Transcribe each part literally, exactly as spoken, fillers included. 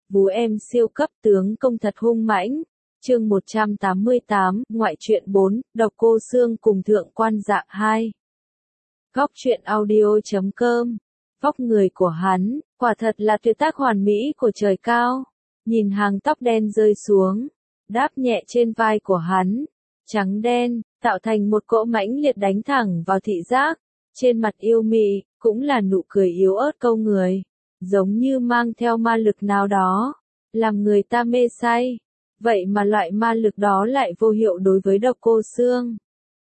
Vú em siêu cấp tướng công thật hung mãnh. Chương một trăm tám mươi tám, ngoại truyện bốn, Độc Cô Xương cùng Thượng Quan Dạ hai. Góc truyện audio chấm com. Vóc người của hắn, quả thật là tuyệt tác hoàn mỹ của trời cao. Nhìn hàng tóc đen rơi xuống, đáp nhẹ trên vai của hắn, trắng đen, tạo thành một cỗ mãnh liệt đánh thẳng vào thị giác. Trên mặt yêu mị, cũng là nụ cười yếu ớt câu người, giống như mang theo ma lực nào đó, làm người ta mê say. Vậy mà loại ma lực đó lại vô hiệu đối với Độc Cô Xương.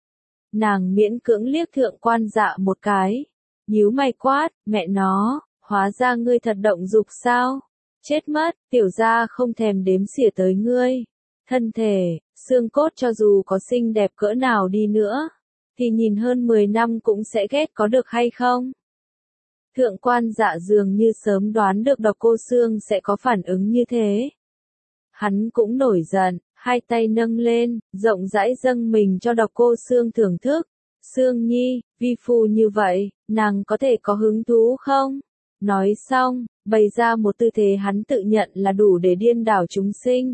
Nàng miễn cưỡng liếc Thượng Quan Dạ một cái, nhíu mày quát, mẹ nó, hóa ra ngươi thật động dục sao? Chết mất, tiểu gia không thèm đếm xỉa tới ngươi. Thân thể, xương cốt cho dù có xinh đẹp cỡ nào đi nữa, thì nhìn hơn mười năm cũng sẽ ghét có được hay không? Thượng Quan Dạ dường như sớm đoán được Độc Cô Xương sẽ có phản ứng như thế. Hắn cũng nổi giận, hai tay nâng lên, rộng rãi dâng mình cho Độc Cô Xương thưởng thức. Xương nhi, vi phu như vậy, nàng có thể có hứng thú không? Nói xong, bày ra một tư thế hắn tự nhận là đủ để điên đảo chúng sinh.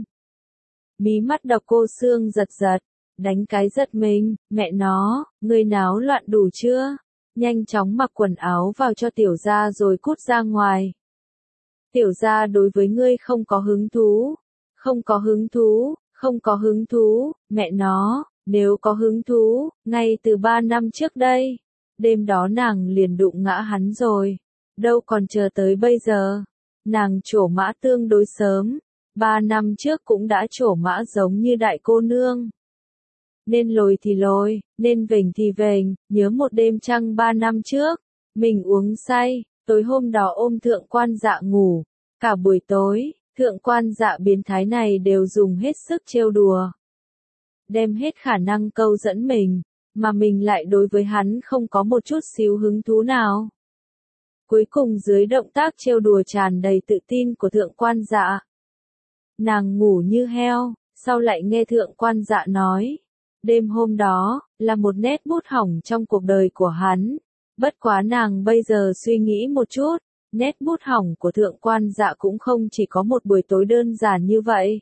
Mí mắt Độc Cô Xương giật giật, đánh cái giật mình, mẹ nó, ngươi náo loạn đủ chưa? Nhanh chóng mặc quần áo vào cho tiểu gia rồi cút ra ngoài. Tiểu gia đối với ngươi không có hứng thú, không có hứng thú, không có hứng thú, mẹ nó, nếu có hứng thú, ngay từ ba năm trước đây, đêm đó nàng liền đụng ngã hắn rồi, đâu còn chờ tới bây giờ. Nàng trổ mã tương đối sớm, ba năm trước cũng đã trổ mã giống như đại cô nương. Nên lồi thì lồi, nên vểnh thì vểnh, nhớ một đêm trăng ba năm trước, mình uống say, tối hôm đó ôm Thượng Quan Dạ ngủ, cả buổi tối, Thượng Quan Dạ biến thái này đều dùng hết sức trêu đùa. Đem hết khả năng câu dẫn mình, mà mình lại đối với hắn không có một chút xíu hứng thú nào. Cuối cùng dưới động tác trêu đùa tràn đầy tự tin của Thượng Quan Dạ, nàng ngủ như heo, sau lại nghe Thượng Quan Dạ nói, đêm hôm đó, là một nét bút hỏng trong cuộc đời của hắn. Bất quá nàng bây giờ suy nghĩ một chút, nét bút hỏng của Thượng Quan Dạ cũng không chỉ có một buổi tối đơn giản như vậy.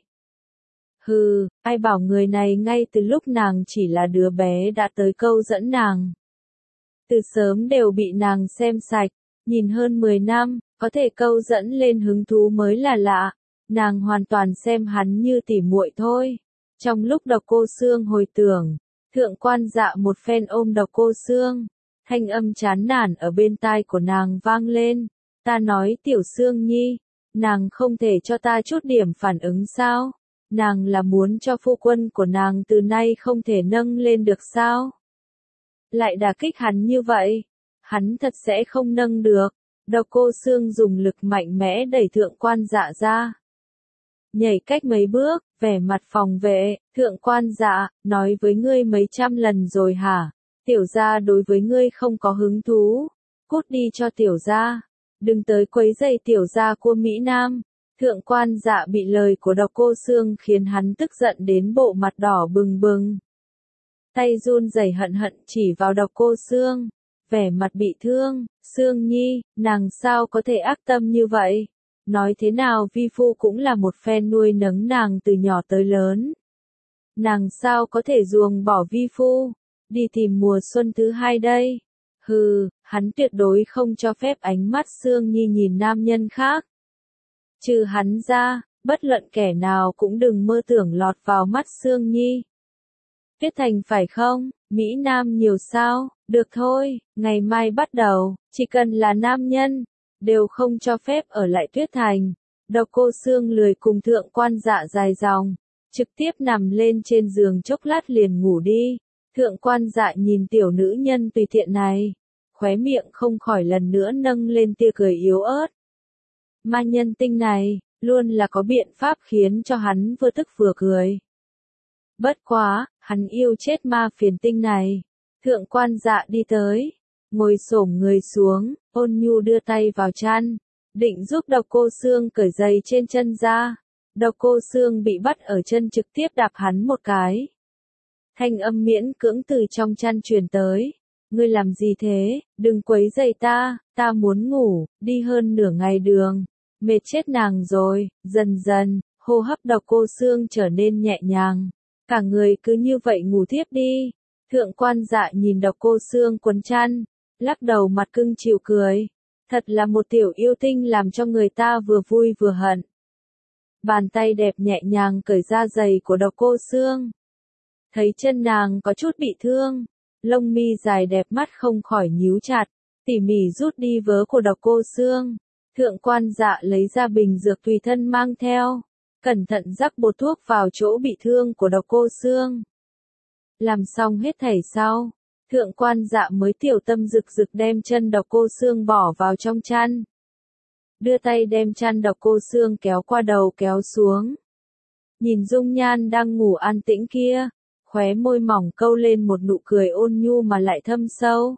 Hừ, ai bảo người này ngay từ lúc nàng chỉ là đứa bé đã tới câu dẫn nàng. Từ sớm đều bị nàng xem sạch, nhìn hơn mười năm, có thể câu dẫn lên hứng thú mới là lạ. Nàng hoàn toàn xem hắn như tỉ muội thôi. Trong lúc Độc Cô Xương hồi tưởng, Thượng Quan Dạ một phen ôm Độc Cô Xương, thanh âm chán nản ở bên tai của nàng vang lên. Ta nói tiểu Xương nhi, nàng không thể cho ta chút điểm phản ứng sao? Nàng là muốn cho phu quân của nàng từ nay không thể nâng lên được sao? Lại đả kích hắn như vậy, hắn thật sẽ không nâng được. Độc Cô Xương dùng lực mạnh mẽ đẩy Thượng Quan Dạ ra. Nhảy cách mấy bước, vẻ mặt phòng vệ, Thượng Quan Dạ, nói với ngươi mấy trăm lần rồi hả? Tiểu gia đối với ngươi không có hứng thú. Cút đi cho tiểu gia. Đừng tới quấy rầy tiểu gia của Mỹ Nam. Thượng Quan Dạ bị lời của Độc Cô Xương khiến hắn tức giận đến bộ mặt đỏ bừng bừng. Tay run rẩy hận hận chỉ vào Độc Cô Xương. Vẻ mặt bị thương, Xương nhi, nàng sao có thể ác tâm như vậy? Nói thế nào vi phu cũng là một phen nuôi nấng nàng từ nhỏ tới lớn. Nàng sao có thể ruồng bỏ vi phu, đi tìm mùa xuân thứ hai đây. Hừ, hắn tuyệt đối không cho phép ánh mắt Xương nhi nhìn nam nhân khác. Trừ hắn ra, bất luận kẻ nào cũng đừng mơ tưởng lọt vào mắt Xương nhi. Tuyết Thành phải không, Mỹ Nam nhiều sao, được thôi, ngày mai bắt đầu, chỉ cần là nam nhân, đều không cho phép ở lại Tuyết Thành. Độc Cô Xương lười cùng Thượng Quan Dạ dài dòng, trực tiếp nằm lên trên giường chốc lát liền ngủ đi. Thượng Quan Dạ nhìn tiểu nữ nhân tùy tiện này, khóe miệng không khỏi lần nữa nâng lên tia cười yếu ớt. Ma nhân tinh này, luôn là có biện pháp khiến cho hắn vừa tức vừa cười. Bất quá, hắn yêu chết ma phiền tinh này. Thượng Quan Dạ đi tới, ngồi xổm người xuống, ôn nhu đưa tay vào chăn, định giúp Độc Cô Xương cởi giày trên chân ra. Độc Cô Xương bị bắt ở chân trực tiếp đạp hắn một cái. Thanh âm miễn cưỡng từ trong chăn truyền tới. Ngươi làm gì thế, đừng quấy giày ta, ta muốn ngủ, đi hơn nửa ngày đường. mệt chết nàng rồi, dần dần, hô hấp Độc Cô Xương trở nên nhẹ nhàng, cả người cứ như vậy ngủ thiếp đi. Thượng Quan Dạ nhìn Độc Cô Xương quấn chăn, lắc đầu mặt cưng chịu cười, thật là một tiểu yêu tinh làm cho người ta vừa vui vừa hận. Bàn tay đẹp nhẹ nhàng cởi da giày của Độc Cô Xương. Thấy chân nàng có chút bị thương, lông mi dài đẹp mắt không khỏi nhíu chặt, tỉ mỉ rút đi vớ của Độc Cô Xương. Thượng Quan Dạ lấy ra bình dược tùy thân mang theo, cẩn thận rắc bột thuốc vào chỗ bị thương của Độc Cô Xương. Làm xong hết thảy sau, Thượng Quan Dạ mới tiểu tâm rực rực đem chân Độc Cô Xương bỏ vào trong chăn. Đưa tay đem chăn Độc Cô Xương kéo qua đầu kéo xuống. Nhìn dung nhan đang ngủ an tĩnh kia, khóe môi mỏng câu lên một nụ cười ôn nhu mà lại thâm sâu.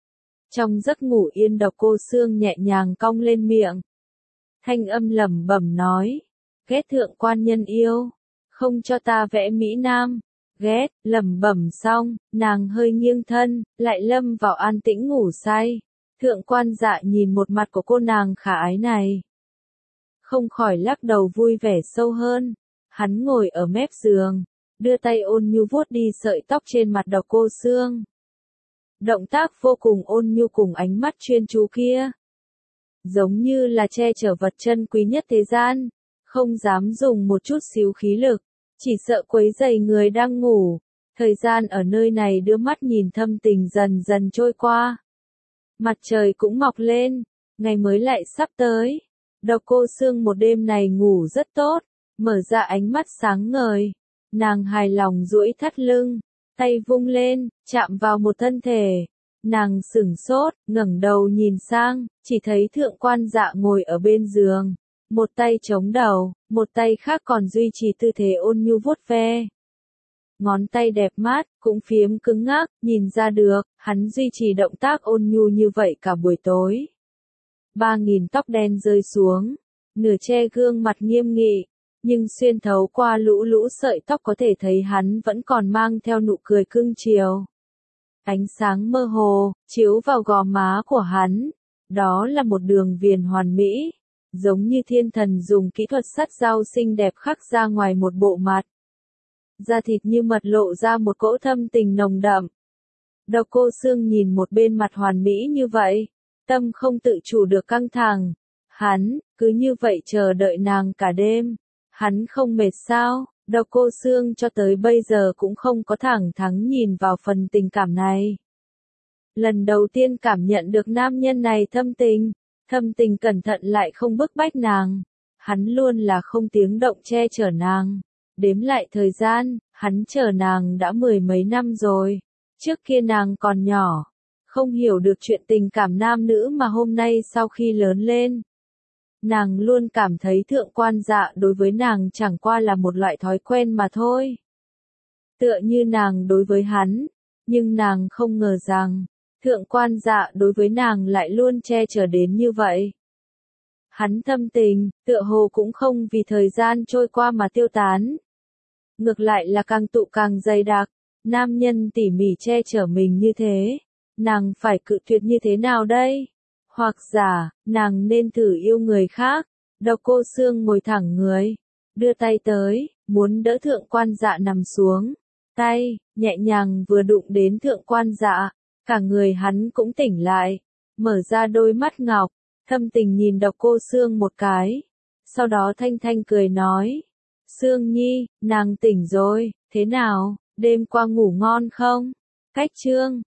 Trong giấc ngủ yên Độc Cô Xương nhẹ nhàng cong lên miệng. Thanh âm lẩm bẩm nói, ghét Thượng Quan nhân yêu, không cho ta vẽ Mỹ Nam. Ghét, lẩm bẩm xong, nàng hơi nghiêng thân, lại lâm vào an tĩnh ngủ say. Thượng Quan Dạ nhìn một mặt của cô nàng khả ái này, không khỏi lắc đầu vui vẻ sâu hơn. Hắn ngồi ở mép giường, đưa tay ôn nhu vuốt đi sợi tóc trên mặt Độc Cô Xương. Động tác vô cùng ôn nhu cùng ánh mắt chuyên chú kia, giống như là che chở vật chân quý nhất thế gian, không dám dùng một chút xíu khí lực, chỉ sợ quấy rầy người đang ngủ. Thời gian ở nơi này đưa mắt nhìn thâm tình dần dần trôi qua. Mặt trời cũng mọc lên, ngày mới lại sắp tới. Độc Cô Xương một đêm này ngủ rất tốt, mở ra ánh mắt sáng ngời. Nàng hài lòng duỗi thắt lưng, tay vung lên, chạm vào một thân thể. Nàng sửng sốt, ngẩng đầu nhìn sang, chỉ thấy Thượng Quan Dạ ngồi ở bên giường. Một tay chống đầu, một tay khác còn duy trì tư thế ôn nhu vuốt ve. Ngón tay đẹp mát, cũng phiếm cứng ngắc, nhìn ra được, hắn duy trì động tác ôn nhu như vậy cả buổi tối. Ba nghìn tóc đen rơi xuống, nửa che gương mặt nghiêm nghị, nhưng xuyên thấu qua lũ lũ sợi tóc có thể thấy hắn vẫn còn mang theo nụ cười cưng chiều. Ánh sáng mơ hồ, chiếu vào gò má của hắn, đó là một đường viền hoàn mỹ, giống như thiên thần dùng kỹ thuật sắt dao xinh đẹp khắc ra ngoài một bộ mặt. Da thịt như mật lộ ra một cỗ thâm tình nồng đậm. Độc Cô Xương nhìn một bên mặt hoàn mỹ như vậy, tâm không tự chủ được căng thẳng. Hắn, cứ như vậy chờ đợi nàng cả đêm. Hắn không mệt sao? Độc Cô Xương cho tới bây giờ cũng không có thẳng thắn nhìn vào phần tình cảm này. Lần đầu tiên cảm nhận được nam nhân này thâm tình, thâm tình cẩn thận lại không bức bách nàng. Hắn luôn là không tiếng động che chở nàng. Đếm lại thời gian, hắn chờ nàng đã mười mấy năm rồi. Trước kia nàng còn nhỏ, không hiểu được chuyện tình cảm nam nữ mà hôm nay sau khi lớn lên. Nàng luôn cảm thấy Thượng Quan Dạ đối với nàng chẳng qua là một loại thói quen mà thôi. Tựa như nàng đối với hắn, nhưng nàng không ngờ rằng, Thượng Quan Dạ đối với nàng lại luôn che chở đến như vậy. Hắn thâm tình, tựa hồ cũng không vì thời gian trôi qua mà tiêu tán. Ngược lại là càng tụ càng dày đặc, nam nhân tỉ mỉ che chở mình như thế, nàng phải cự tuyệt như thế nào đây? Hoặc giả, nàng nên thử yêu người khác. Độc Cô Xương ngồi thẳng người, đưa tay tới, muốn đỡ Thượng Quan Dạ nằm xuống. Tay, nhẹ nhàng vừa đụng đến Thượng Quan Dạ, cả người hắn cũng tỉnh lại, mở ra đôi mắt ngọc, thâm tình nhìn Độc Cô Xương một cái. Sau đó thanh thanh cười nói, Xương Nhi, nàng tỉnh rồi, thế nào, đêm qua ngủ ngon không? Cách chương